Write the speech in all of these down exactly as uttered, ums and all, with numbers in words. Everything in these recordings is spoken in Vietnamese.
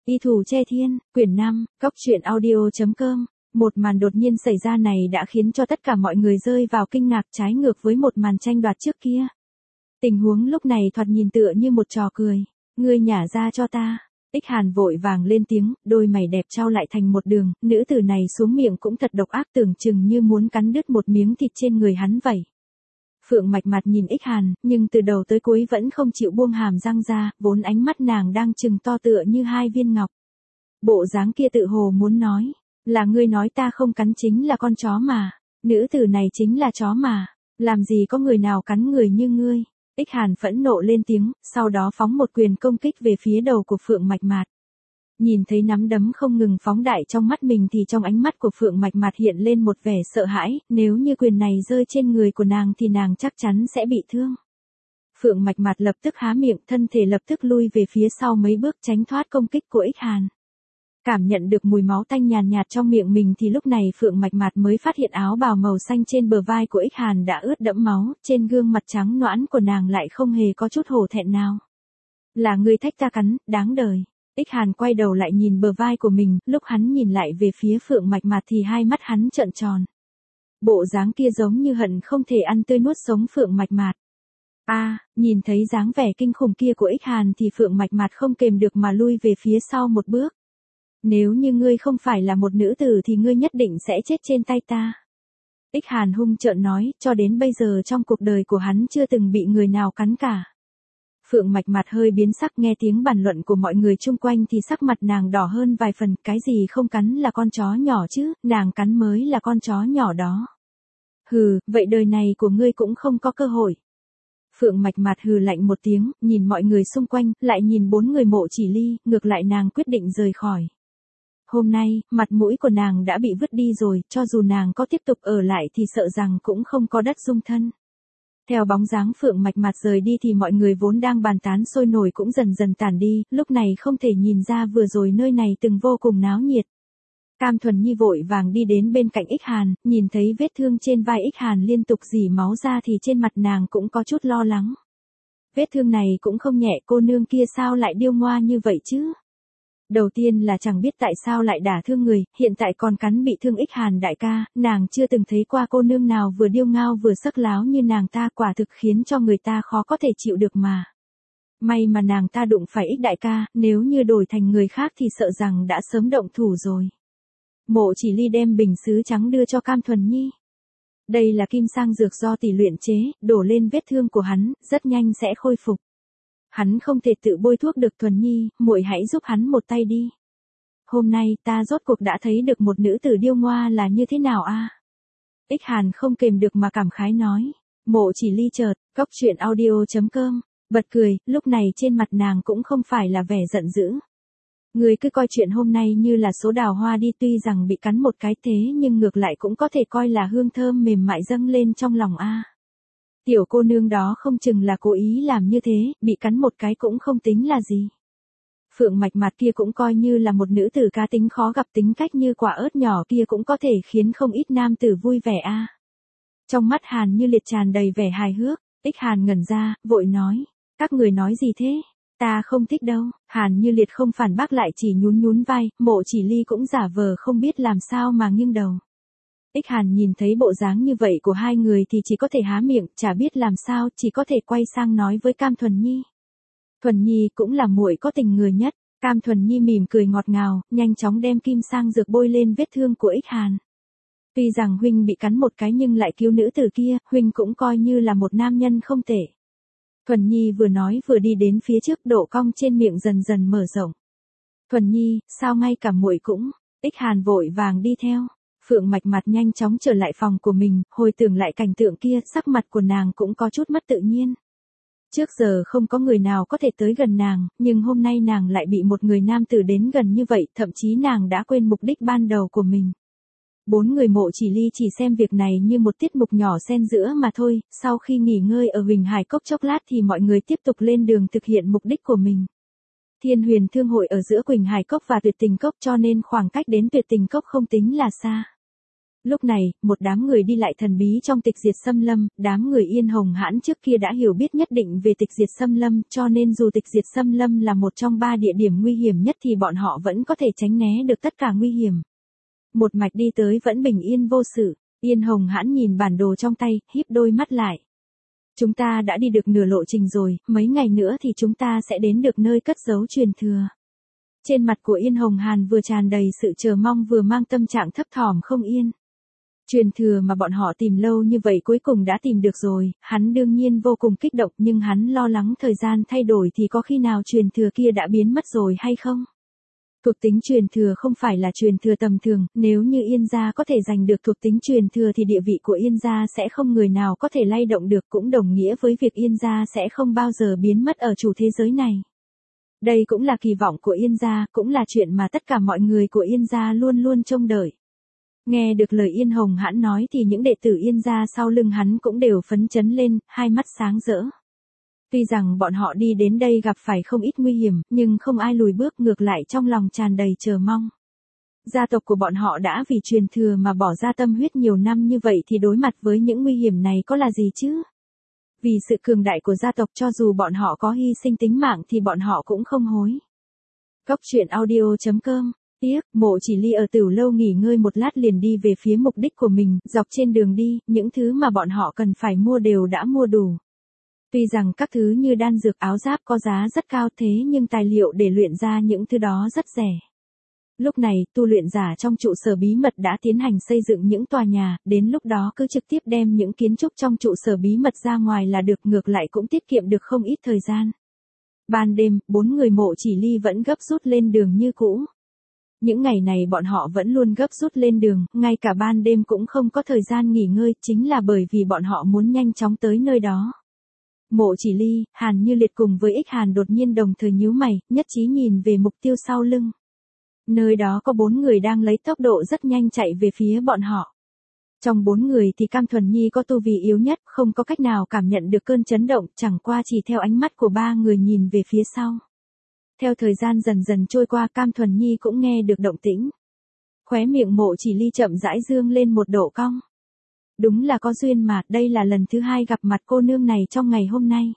Y Thủ Che Thiên, quyển năm, cốc truyện audio.com. Một màn đột nhiên xảy ra này đã khiến cho tất cả mọi người rơi vào kinh ngạc, trái ngược với một màn tranh đoạt trước kia. Tình huống lúc này thoạt nhìn tựa như một trò cười. Ngươi nhả ra cho ta. Ích Hàn vội vàng lên tiếng, đôi mày đẹp trao lại thành một đường, nữ tử này xuống miệng cũng thật độc ác, tưởng chừng như muốn cắn đứt một miếng thịt trên người hắn vậy. Phượng Mạch Mặt nhìn Ích Hàn, nhưng từ đầu tới cuối vẫn không chịu buông hàm răng ra, vốn ánh mắt nàng đang trừng to tựa như hai viên ngọc. Bộ dáng kia tự hồ muốn nói, là ngươi nói ta không cắn chính là con chó mà, nữ tử này chính là chó mà, làm gì có người nào cắn người như ngươi. Ích Hàn phẫn nộ lên tiếng, sau đó phóng một quyền công kích về phía đầu của Phượng Mạch Mạt. Nhìn thấy nắm đấm không ngừng phóng đại trong mắt mình thì trong ánh mắt của Phượng Mạch Mạt hiện lên một vẻ sợ hãi, nếu như quyền này rơi trên người của nàng thì nàng chắc chắn sẽ bị thương. Phượng Mạch Mạt lập tức há miệng, thân thể lập tức lui về phía sau mấy bước tránh thoát công kích của Ích Hàn. Cảm nhận được mùi máu tanh nhàn nhạt, nhạt trong miệng mình thì lúc này Phượng Mạch Mạt mới phát hiện áo bào màu xanh trên bờ vai của Ích Hàn đã ướt đẫm máu, trên gương mặt trắng nõn của nàng lại không hề có chút hổ thẹn nào. Là ngươi thách ta cắn, đáng đời. Ích Hàn quay đầu lại nhìn bờ vai của mình, lúc hắn nhìn lại về phía Phượng Mạch Mạt thì hai mắt hắn trợn tròn. Bộ dáng kia giống như hận không thể ăn tươi nuốt sống Phượng Mạch Mạt. A, à, nhìn thấy dáng vẻ kinh khủng kia của Ích Hàn thì Phượng Mạch Mạt không kềm được mà lui về phía sau một bước. Nếu như ngươi không phải là một nữ tử thì ngươi nhất định sẽ chết trên tay ta. Ích Hàn hung trợn nói, cho đến bây giờ trong cuộc đời của hắn chưa từng bị người nào cắn cả. Phượng Mạch Mạt hơi biến sắc, nghe tiếng bàn luận của mọi người chung quanh thì sắc mặt nàng đỏ hơn vài phần, cái gì không cắn là con chó nhỏ chứ, nàng cắn mới là con chó nhỏ đó. Hừ, vậy đời này của ngươi cũng không có cơ hội. Phượng Mạch Mạt hừ lạnh một tiếng, nhìn mọi người xung quanh, lại nhìn bốn người Mộ Chỉ Ly, ngược lại nàng quyết định rời khỏi. Hôm nay, mặt mũi của nàng đã bị vứt đi rồi, cho dù nàng có tiếp tục ở lại thì sợ rằng cũng không có đất dung thân. Theo bóng dáng Phượng Mạch Mạt rời đi thì mọi người vốn đang bàn tán sôi nổi cũng dần dần tản đi, lúc này không thể nhìn ra vừa rồi nơi này từng vô cùng náo nhiệt. Cam Thuần Nhi vội vàng đi đến bên cạnh Ích Hàn, nhìn thấy vết thương trên vai Ích Hàn liên tục rỉ máu ra thì trên mặt nàng cũng có chút lo lắng. Vết thương này cũng không nhẹ, cô nương kia sao lại điêu ngoa như vậy chứ? Đầu tiên là chẳng biết tại sao lại đả thương người, hiện tại còn cắn bị thương Ích Hàn đại ca, nàng chưa từng thấy qua cô nương nào vừa điêu ngao vừa sắc láo như nàng ta, quả thực khiến cho người ta khó có thể chịu được mà. May mà nàng ta đụng phải Ích đại ca, nếu như đổi thành người khác thì sợ rằng đã sớm động thủ rồi. Mộ Chỉ Ly đem bình sứ trắng đưa cho Cam Thuần Nhi. Đây là kim sang dược do tỷ luyện chế, đổ lên vết thương của hắn, rất nhanh sẽ khôi phục. Hắn không thể tự bôi thuốc được, Thuần Nhi, muội hãy giúp hắn một tay đi. Hôm nay ta rốt cuộc đã thấy được một nữ tử điêu ngoa là như thế nào a. À? Ích Hàn không kềm được mà cảm khái nói. Mộ Chỉ Ly chợt, cốc truyện audio.com, bật cười, lúc này trên mặt nàng cũng không phải là vẻ giận dữ. Người cứ coi chuyện hôm nay như là số đào hoa đi, tuy rằng bị cắn một cái thế nhưng ngược lại cũng có thể coi là hương thơm mềm mại dâng lên trong lòng a. À. Tiểu cô nương đó không chừng là cố ý làm như thế, bị cắn một cái cũng không tính là gì. Phượng Mạch Mạt kia cũng coi như là một nữ tử cá tính khó gặp, tính cách như quả ớt nhỏ kia cũng có thể khiến không ít nam tử vui vẻ a. À. Trong mắt Hàn Như Liệt tràn đầy vẻ hài hước, Ích Hàn ngẩn ra, vội nói, các người nói gì thế? Ta không thích đâu. Hàn Như Liệt không phản bác lại, chỉ nhún nhún vai, Mộ Chỉ Ly cũng giả vờ không biết làm sao mà nghiêng đầu. Ích Hàn nhìn thấy bộ dáng như vậy của hai người thì chỉ có thể há miệng, chả biết làm sao, chỉ có thể quay sang nói với Cam Thuần Nhi. Thuần Nhi cũng là muội có tình người nhất. Cam Thuần Nhi mỉm cười ngọt ngào, nhanh chóng đem kim sang dược bôi lên vết thương của Ích Hàn. Tuy rằng huynh bị cắn một cái nhưng lại cứu nữ tử kia, huynh cũng coi như là một nam nhân không tệ. Thuần Nhi vừa nói vừa đi đến phía trước, độ cong trên miệng dần dần mở rộng. Thuần Nhi, sao ngay cả muội cũng? Ích Hàn vội vàng đi theo. Phượng Mạch Mạt nhanh chóng trở lại phòng của mình, hồi tưởng lại cảnh tượng kia, sắc mặt của nàng cũng có chút mất tự nhiên. Trước giờ không có người nào có thể tới gần nàng, nhưng hôm nay nàng lại bị một người nam tử đến gần như vậy, thậm chí nàng đã quên mục đích ban đầu của mình. Bốn người Mộ Chỉ Ly chỉ xem việc này như một tiết mục nhỏ xen giữa mà thôi, sau khi nghỉ ngơi ở Huỳnh Hải Cốc chốc lát thì mọi người tiếp tục lên đường thực hiện mục đích của mình. Thiên Huyền Thương hội ở giữa Huỳnh Hải Cốc và Tuyệt Tình Cốc, cho nên khoảng cách đến Tuyệt Tình Cốc không tính là xa. Lúc này, một đám người đi lại thần bí trong tịch diệt xâm lâm, đám người Yên Hồng Hãn trước kia đã hiểu biết nhất định về tịch diệt xâm lâm, cho nên dù tịch diệt xâm lâm là một trong ba địa điểm nguy hiểm nhất thì bọn họ vẫn có thể tránh né được tất cả nguy hiểm. Một mạch đi tới vẫn bình yên vô sự, Yên Hồng Hãn nhìn bản đồ trong tay, híp đôi mắt lại. Chúng ta đã đi được nửa lộ trình rồi, mấy ngày nữa thì chúng ta sẽ đến được nơi cất giấu truyền thừa. Trên mặt của Yên Hồng Hàn vừa tràn đầy sự chờ mong vừa mang tâm trạng thấp thỏm không yên. Truyền thừa mà bọn họ tìm lâu như vậy cuối cùng đã tìm được rồi, hắn đương nhiên vô cùng kích động nhưng hắn lo lắng thời gian thay đổi thì có khi nào truyền thừa kia đã biến mất rồi hay không? Thuộc tính truyền thừa không phải là truyền thừa tầm thường, nếu như Yên gia có thể giành được thuộc tính truyền thừa thì địa vị của Yên gia sẽ không người nào có thể lay động được, cũng đồng nghĩa với việc Yên gia sẽ không bao giờ biến mất ở chủ thế giới này. Đây cũng là kỳ vọng của Yên gia, cũng là chuyện mà tất cả mọi người của Yên gia luôn luôn trông đợi. Nghe được lời Yên Hồng Hãn nói thì những đệ tử Yên gia sau lưng hắn cũng đều phấn chấn lên, hai mắt sáng rỡ. Tuy rằng bọn họ đi đến đây gặp phải không ít nguy hiểm, nhưng không ai lùi bước, ngược lại trong lòng tràn đầy chờ mong. Gia tộc của bọn họ đã vì truyền thừa mà bỏ ra tâm huyết nhiều năm như vậy thì đối mặt với những nguy hiểm này có là gì chứ? Vì sự cường đại của gia tộc cho dù bọn họ có hy sinh tính mạng thì bọn họ cũng không hối. Cốc truyện audio chấm com. Tiếc, Mộ Chỉ Ly ở Tửu Lâu nghỉ ngơi một lát liền đi về phía mục đích của mình, dọc trên đường đi, những thứ mà bọn họ cần phải mua đều đã mua đủ. Tuy rằng các thứ như đan dược áo giáp có giá rất cao thế nhưng tài liệu để luyện ra những thứ đó rất rẻ. Lúc này, tu luyện giả trong trụ sở bí mật đã tiến hành xây dựng những tòa nhà, đến lúc đó cứ trực tiếp đem những kiến trúc trong trụ sở bí mật ra ngoài là được, ngược lại cũng tiết kiệm được không ít thời gian. Ban đêm, bốn người Mộ Chỉ Ly vẫn gấp rút lên đường như cũ. Những ngày này bọn họ vẫn luôn gấp rút lên đường, ngay cả ban đêm cũng không có thời gian nghỉ ngơi, chính là bởi vì bọn họ muốn nhanh chóng tới nơi đó. Mộ Chỉ Ly, Hàn Như Liệt cùng với Ích Hàn đột nhiên đồng thời nhíu mày, nhất trí nhìn về mục tiêu sau lưng. Nơi đó có bốn người đang lấy tốc độ rất nhanh chạy về phía bọn họ. Trong bốn người thì Cam Thuần Nhi có tu vi yếu nhất, không có cách nào cảm nhận được cơn chấn động, chẳng qua chỉ theo ánh mắt của ba người nhìn về phía sau. Theo thời gian dần dần trôi qua, Cam Thuần Nhi cũng nghe được động tĩnh. Khóe miệng Mộ Chỉ Ly chậm rãi dương lên một độ cong. Đúng là có duyên mà, đây là lần thứ hai gặp mặt cô nương này trong ngày hôm nay.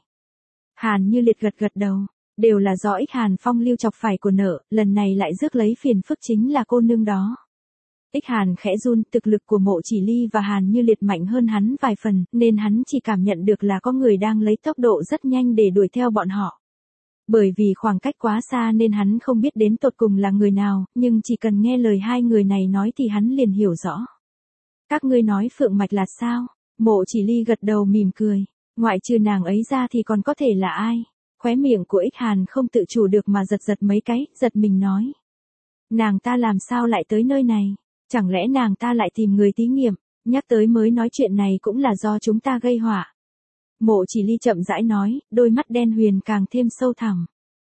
Hàn Như Liệt gật gật đầu, đều là do Ích Hàn phong lưu chọc phải của nợ, lần này lại rước lấy phiền phức chính là cô nương đó. Ích Hàn khẽ run, thực lực của Mộ Chỉ Ly và Hàn Như Liệt mạnh hơn hắn vài phần, nên hắn chỉ cảm nhận được là có người đang lấy tốc độ rất nhanh để đuổi theo bọn họ. Bởi vì khoảng cách quá xa nên hắn không biết đến tột cùng là người nào, nhưng chỉ cần nghe lời hai người này nói thì hắn liền hiểu rõ. Các ngươi nói Phượng Mạch là sao? Mộ Chỉ Ly gật đầu mỉm cười. Ngoại trừ nàng ấy ra thì còn có thể là ai? Khóe miệng của Ích Hàn không tự chủ được mà giật giật mấy cái, giật mình nói. Nàng ta làm sao lại tới nơi này? Chẳng lẽ nàng ta lại tìm người thí nghiệm? Nhắc tới mới nói chuyện này cũng là do chúng ta gây họa. Mộ Chỉ Ly chậm rãi nói, đôi mắt đen huyền càng thêm sâu thẳm.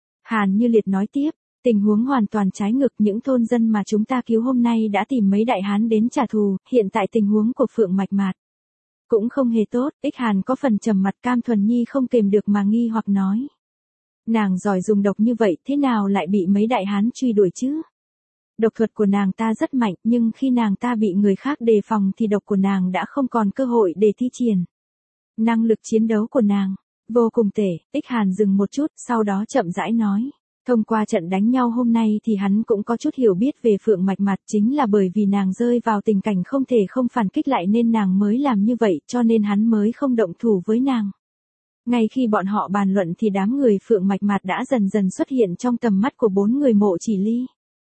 Hàn Như Liệt nói tiếp, tình huống hoàn toàn trái ngược, những thôn dân mà chúng ta cứu hôm nay đã tìm mấy đại hán đến trả thù, hiện tại tình huống của Phượng Mạch Mạt cũng không hề tốt. Ích Hàn có phần trầm mặt, Cam Thuần Nhi không kềm được mà nghi hoặc nói. Nàng giỏi dùng độc như vậy, thế nào lại bị mấy đại hán truy đuổi chứ? Độc thuật của nàng ta rất mạnh, nhưng khi nàng ta bị người khác đề phòng thì độc của nàng đã không còn cơ hội để thi triển. Năng lực chiến đấu của nàng vô cùng tệ. Ích Hàn dừng một chút, sau đó chậm rãi nói. Thông qua trận đánh nhau hôm nay thì hắn cũng có chút hiểu biết về Phượng Mạch Mạt, chính là bởi vì nàng rơi vào tình cảnh không thể không phản kích lại nên nàng mới làm như vậy, cho nên hắn mới không động thủ với nàng. Ngay khi bọn họ bàn luận thì đám người Phượng Mạch Mạt đã dần dần xuất hiện trong tầm mắt của bốn người Mộ Chỉ Ly.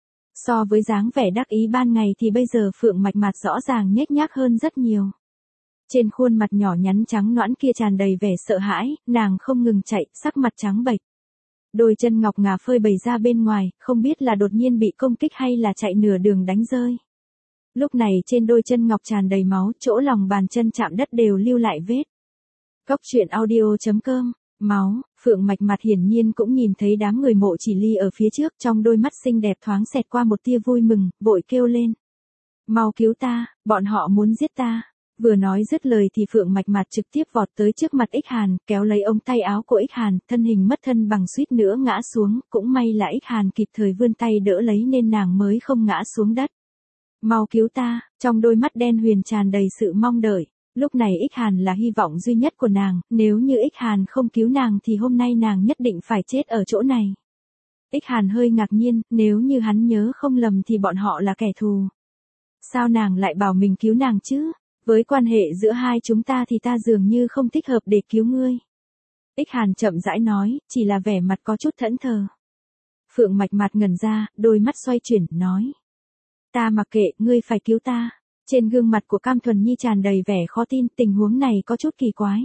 So với dáng vẻ đắc ý ban ngày thì bây giờ Phượng Mạch Mạt rõ ràng nhếch nhác hơn rất nhiều. Trên khuôn mặt nhỏ nhắn trắng nõn kia tràn đầy vẻ sợ hãi, nàng không ngừng chạy, sắc mặt trắng bệch. Đôi chân ngọc ngà phơi bày ra bên ngoài, không biết là đột nhiên bị công kích hay là chạy nửa đường đánh rơi. Lúc này trên đôi chân ngọc tràn đầy máu, chỗ lòng bàn chân chạm đất đều lưu lại vết. Cốc truyện audio chấm com. Máu, Phượng Mạch Mạt hiển nhiên cũng nhìn thấy đám người Mộ Chỉ Ly ở phía trước, trong đôi mắt xinh đẹp thoáng xẹt qua một tia vui mừng, vội kêu lên. Mau cứu ta, bọn họ muốn giết ta. Vừa nói dứt lời thì Phượng Mạch Mạt trực tiếp vọt tới trước mặt Ích Hàn, kéo lấy ống tay áo của Ích Hàn, thân hình mất thân bằng suýt nữa ngã xuống, cũng may là Ích Hàn kịp thời vươn tay đỡ lấy nên nàng mới không ngã xuống đất. Mau cứu ta, trong đôi mắt đen huyền tràn đầy sự mong đợi. Lúc này Ích Hàn là hy vọng duy nhất của nàng, nếu như Ích Hàn không cứu nàng thì hôm nay nàng nhất định phải chết ở chỗ này. Ích Hàn hơi ngạc nhiên, nếu như hắn nhớ không lầm thì bọn họ là kẻ thù. Sao nàng lại bảo mình cứu nàng chứ? Với quan hệ giữa hai chúng ta thì ta dường như không thích hợp để cứu ngươi. Ích Hàn chậm rãi nói, chỉ là vẻ mặt có chút thẫn thờ. Phượng Mạch Mạt ngẩn ra, đôi mắt xoay chuyển, nói. Ta mặc kệ, ngươi phải cứu ta. Trên gương mặt của Cam Thuần Nhi tràn đầy vẻ khó tin, tình huống này có chút kỳ quái.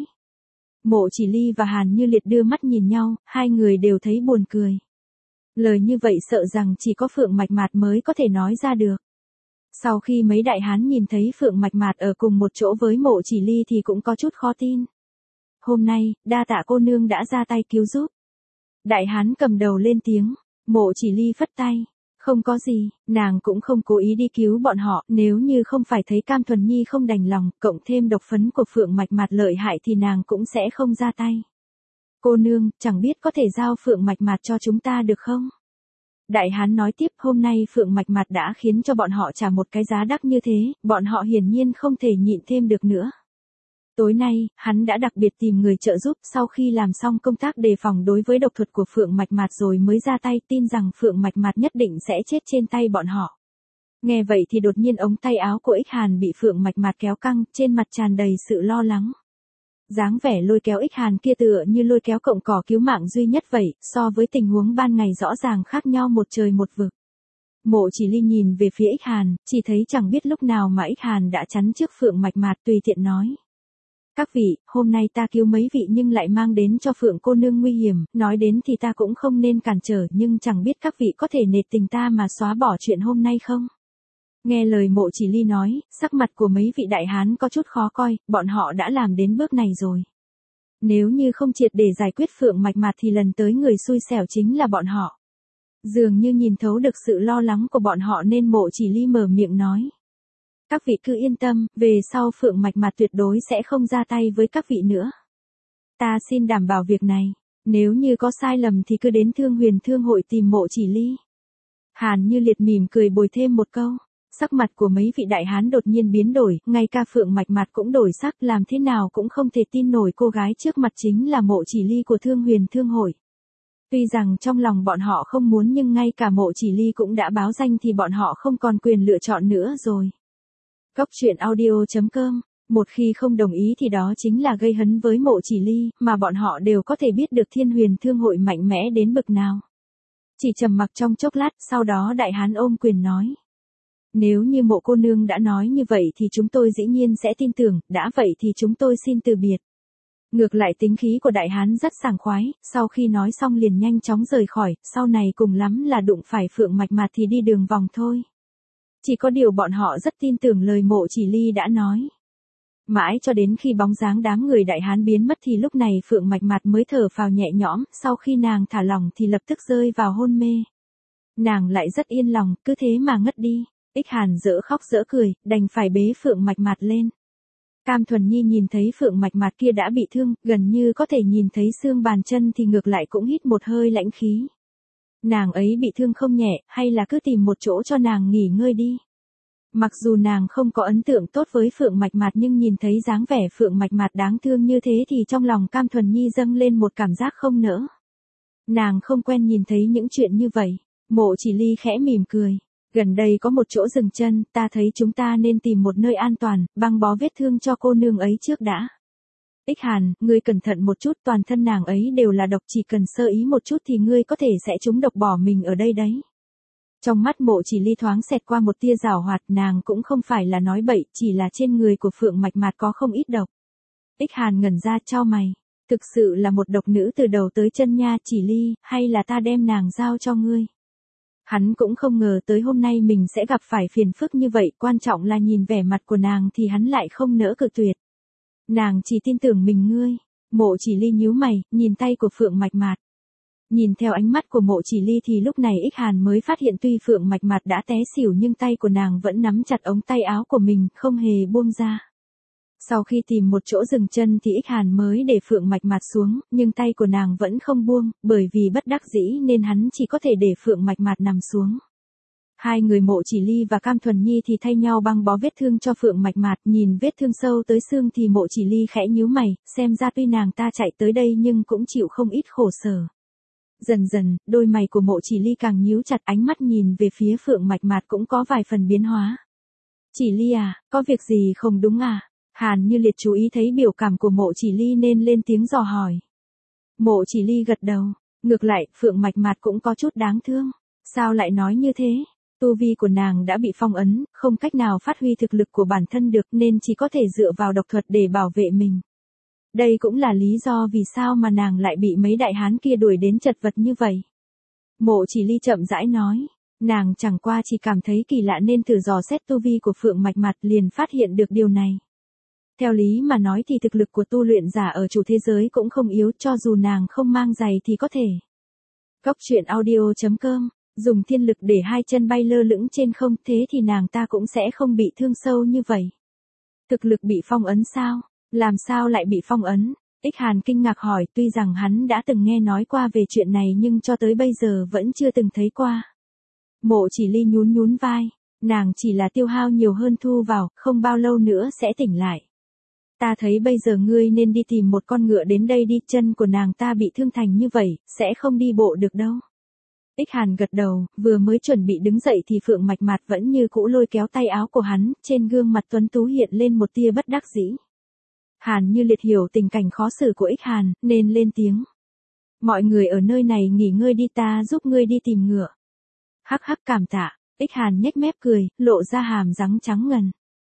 Mộ Chỉ Ly và Hàn Như Liệt đưa mắt nhìn nhau, hai người đều thấy buồn cười. Lời như vậy sợ rằng chỉ có Phượng Mạch Mạt mới có thể nói ra được. Sau khi mấy đại hán nhìn thấy Phượng Mạch Mạt ở cùng một chỗ với Mộ Chỉ Ly thì cũng có chút khó tin. Hôm nay, đa tạ cô nương đã ra tay cứu giúp. Đại hán cầm đầu lên tiếng, Mộ Chỉ Ly phất tay. Không có gì, nàng cũng không cố ý đi cứu bọn họ, nếu như không phải thấy Cam Thuần Nhi không đành lòng, cộng thêm độc phấn của Phượng Mạch Mạt lợi hại thì nàng cũng sẽ không ra tay. Cô nương, chẳng biết có thể giao Phượng Mạch Mạt cho chúng ta được không? Đại hán nói tiếp, hôm nay Phượng Mạch Mạt đã khiến cho bọn họ trả một cái giá đắt như thế, bọn họ hiển nhiên không thể nhịn thêm được nữa. Tối nay, hắn đã đặc biệt tìm người trợ giúp, sau khi làm xong công tác đề phòng đối với độc thuật của Phượng Mạch Mạt rồi mới ra tay, tin rằng Phượng Mạch Mạt nhất định sẽ chết trên tay bọn họ. Nghe vậy thì đột nhiên ống tay áo của Ích Hàn bị Phượng Mạch Mạt kéo căng, trên mặt tràn đầy sự lo lắng. Dáng vẻ lôi kéo Ích Hàn kia tựa như lôi kéo cọng cỏ cứu mạng duy nhất vậy, so với tình huống ban ngày rõ ràng khác nhau một trời một vực. Mộ Chỉ Ly nhìn về phía Ích Hàn, chỉ thấy chẳng biết lúc nào mà Ích Hàn đã chắn trước Phượng Mạch Mạt, tùy tiện nói. Các vị, hôm nay ta cứu mấy vị nhưng lại mang đến cho Phượng cô nương nguy hiểm, nói đến thì ta cũng không nên cản trở, nhưng chẳng biết các vị có thể nể tình ta mà xóa bỏ chuyện hôm nay không? Nghe lời Mộ Chỉ Ly nói, sắc mặt của mấy vị đại hán có chút khó coi, bọn họ đã làm đến bước này rồi. Nếu như không triệt để giải quyết Phượng Mạch Mạt thì lần tới người xui xẻo chính là bọn họ. Dường như nhìn thấu được sự lo lắng của bọn họ nên Mộ Chỉ Ly mở miệng nói. Các vị cứ yên tâm, về sau Phượng Mạch Mạt tuyệt đối sẽ không ra tay với các vị nữa. Ta xin đảm bảo việc này, nếu như có sai lầm thì cứ đến Thương Huyền Thương hội tìm Mộ Chỉ Ly. Hàn Như Liệt mỉm cười bồi thêm một câu. Sắc mặt của mấy vị đại hán đột nhiên biến đổi, ngay cả Phượng Mạch Mạt cũng đổi sắc, làm thế nào cũng không thể tin nổi cô gái trước mặt chính là Mộ Chỉ Ly của Thương Huyền Thương hội. Tuy rằng trong lòng bọn họ không muốn nhưng ngay cả Mộ Chỉ Ly cũng đã báo danh thì bọn họ không còn quyền lựa chọn nữa rồi. Cốc truyện audio chấm com, một khi không đồng ý thì đó chính là gây hấn với Mộ Chỉ Ly, mà bọn họ đều có thể biết được Thiên Huyền Thương hội mạnh mẽ đến bực nào. Chỉ trầm mặc trong chốc lát, sau đó đại hán ôm quyền nói. Nếu như Mộ cô nương đã nói như vậy thì chúng tôi dĩ nhiên sẽ tin tưởng, đã vậy thì chúng tôi xin từ biệt. Ngược lại tính khí của đại hán rất sảng khoái, sau khi nói xong liền nhanh chóng rời khỏi, sau này cùng lắm là đụng phải Phượng Mạch Mạt thì đi đường vòng thôi. Chỉ có điều bọn họ rất tin tưởng lời Mộ Chỉ Ly đã nói. Mãi cho đến khi bóng dáng đám người đại hán biến mất thì lúc này Phượng Mạch Mạt mới thở phào nhẹ nhõm, sau khi nàng thả lỏng thì lập tức rơi vào hôn mê. Nàng lại rất yên lòng, cứ thế mà ngất đi. Ích Hàn dỡ khóc dỡ cười, đành phải bế Phượng Mạch Mạt lên. Cam Thuần Nhi nhìn thấy Phượng Mạch Mạt kia đã bị thương, gần như có thể nhìn thấy xương bàn chân thì ngược lại cũng hít một hơi lãnh khí. Nàng ấy bị thương không nhẹ, hay là cứ tìm một chỗ cho nàng nghỉ ngơi đi. Mặc dù nàng không có ấn tượng tốt với Phượng Mạch Mạt nhưng nhìn thấy dáng vẻ Phượng Mạch Mạt đáng thương như thế thì trong lòng Cam Thuần Nhi dâng lên một cảm giác không nỡ. Nàng không quen nhìn thấy những chuyện như vậy. Mộ Chỉ Ly khẽ mỉm cười. Gần đây có một chỗ dừng chân, ta thấy chúng ta nên tìm một nơi an toàn, băng bó vết thương cho cô nương ấy trước đã. Ích Hàn, ngươi cẩn thận một chút, toàn thân nàng ấy đều là độc, chỉ cần sơ ý một chút thì ngươi có thể sẽ trúng độc bỏ mình ở đây đấy. Trong mắt Mộ Chỉ Ly thoáng xẹt qua một tia giảo hoạt, nàng cũng không phải là nói bậy, chỉ là trên người của Phượng Mạch Mạt có không ít độc. Ích Hàn ngẩn ra chau mày, thực sự là một độc nữ từ đầu tới chân nha. Chỉ Ly, hay là ta đem nàng giao cho ngươi. Hắn cũng không ngờ tới hôm nay mình sẽ gặp phải phiền phức như vậy, quan trọng là nhìn vẻ mặt của nàng thì hắn lại không nỡ cự tuyệt. Nàng chỉ tin tưởng mình ngươi. Mộ Chỉ Ly nhíu mày, nhìn tay của Phượng Mạch Mạt. Nhìn theo ánh mắt của Mộ Chỉ Ly thì lúc này Ích Hàn mới phát hiện tuy Phượng Mạch Mạt đã té xỉu nhưng tay của nàng vẫn nắm chặt ống tay áo của mình, không hề buông ra. Sau khi tìm một chỗ dừng chân thì Ích Hàn mới để Phượng Mạch Mạt xuống, nhưng tay của nàng vẫn không buông, bởi vì bất đắc dĩ nên hắn chỉ có thể để Phượng Mạch Mạt nằm xuống. Hai người Mộ Chỉ Ly và Cam Thuần Nhi thì thay nhau băng bó vết thương cho Phượng Mạch Mạt, nhìn vết thương sâu tới xương thì Mộ Chỉ Ly khẽ nhíu mày, xem ra tuy nàng ta chạy tới đây nhưng cũng chịu không ít khổ sở. Dần dần, đôi mày của Mộ Chỉ Ly càng nhíu chặt, ánh mắt nhìn về phía Phượng Mạch Mạt cũng có vài phần biến hóa. Chỉ Ly à, có việc gì không đúng à? Hàn Như Liệt chú ý thấy biểu cảm của Mộ Chỉ Ly nên lên tiếng dò hỏi. Mộ Chỉ Ly gật đầu, ngược lại, Phượng Mạch Mạt cũng có chút đáng thương. Sao lại nói như thế? Tu vi của nàng đã bị phong ấn, không cách nào phát huy thực lực của bản thân được nên chỉ có thể dựa vào độc thuật để bảo vệ mình. Đây cũng là lý do vì sao mà nàng lại bị mấy đại hán kia đuổi đến chật vật như vậy. Mộ Chỉ Ly chậm rãi nói, nàng chẳng qua chỉ cảm thấy kỳ lạ nên thử dò xét tu vi của Phượng Mạch Mạt liền phát hiện được điều này. Theo lý mà nói thì thực lực của tu luyện giả ở chủ thế giới cũng không yếu, cho dù nàng không mang giày thì có thể. Cốc truyện audio chấm com, dùng thiên lực để hai chân bay lơ lửng trên không, thế thì nàng ta cũng sẽ không bị thương sâu như vậy. Thực lực bị phong ấn sao? Làm sao lại bị phong ấn? Ích Hàn kinh ngạc hỏi, tuy rằng hắn đã từng nghe nói qua về chuyện này nhưng cho tới bây giờ vẫn chưa từng thấy qua. Mộ Chỉ Ly nhún nhún vai, nàng chỉ là tiêu hao nhiều hơn thu vào, không bao lâu nữa sẽ tỉnh lại. Ta thấy bây giờ ngươi nên đi tìm một con ngựa đến đây đi, chân của nàng ta bị thương thành như vậy, sẽ không đi bộ được đâu. Ích Hàn gật đầu, vừa mới chuẩn bị đứng dậy thì Phượng Mạch Mạt vẫn như cũ lôi kéo tay áo của hắn, trên gương mặt tuấn tú hiện lên một tia bất đắc dĩ. Hàn Như Liệt hiểu tình cảnh khó xử của Ích Hàn, nên lên tiếng. Mọi người ở nơi này nghỉ ngơi đi, ta giúp ngươi đi tìm ngựa. Hắc hắc, cảm tạ. Ích Hàn nhếch mép cười, lộ ra hàm răng trắng ngần.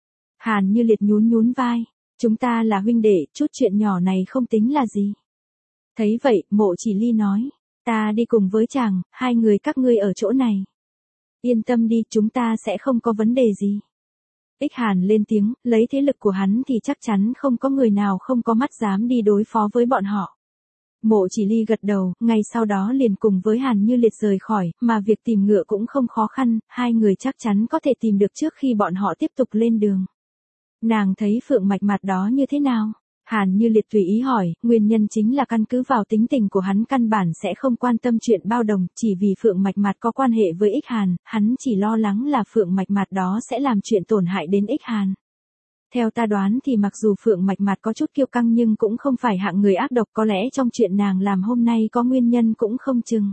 Hàn Như Liệt nhún nhún vai. Chúng ta là huynh đệ, chút chuyện nhỏ này không tính là gì. Thấy vậy, Mộ Chỉ Ly nói. Ta đi cùng với chàng, hai người các ngươi ở chỗ này. Yên tâm đi, chúng ta sẽ không có vấn đề gì. Ích Hàn lên tiếng, lấy thế lực của hắn thì chắc chắn không có người nào không có mắt dám đi đối phó với bọn họ. Mộ Chỉ Ly gật đầu, ngay sau đó liền cùng với Hàn Như Liệt rời khỏi, mà việc tìm ngựa cũng không khó khăn, hai người chắc chắn có thể tìm được trước khi bọn họ tiếp tục lên đường. Nàng thấy Phượng Mạch Mạt đó như thế nào? Hàn Như Liệt tùy ý hỏi, nguyên nhân chính là căn cứ vào tính tình của hắn căn bản sẽ không quan tâm chuyện bao đồng, chỉ vì Phượng Mạch Mạt có quan hệ với Ích Hàn, hắn chỉ lo lắng là Phượng Mạch Mạt đó sẽ làm chuyện tổn hại đến Ích Hàn. Theo ta đoán thì mặc dù Phượng Mạch Mạt có chút kiêu căng nhưng cũng không phải hạng người ác độc, có lẽ trong chuyện nàng làm hôm nay có nguyên nhân cũng không chừng.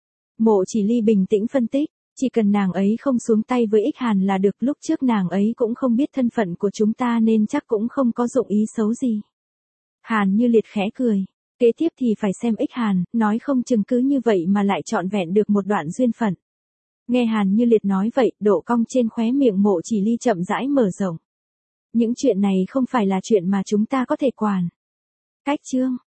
Mộ Chỉ Ly bình tĩnh phân tích, chỉ cần nàng ấy không xuống tay với Ích Hàn là được, lúc trước nàng ấy cũng không biết thân phận của chúng ta nên chắc cũng không có dụng ý xấu gì. Hàn Như Liệt khẽ cười, kế tiếp thì phải xem Ích Hàn, nói không chừng cứ như vậy mà lại trọn vẹn được một đoạn duyên phận. Nghe Hàn Như Liệt nói vậy, độ cong trên khóe miệng Mộ Chỉ Ly chậm rãi mở rộng. Những chuyện này không phải là chuyện mà chúng ta có thể quản. Cách chương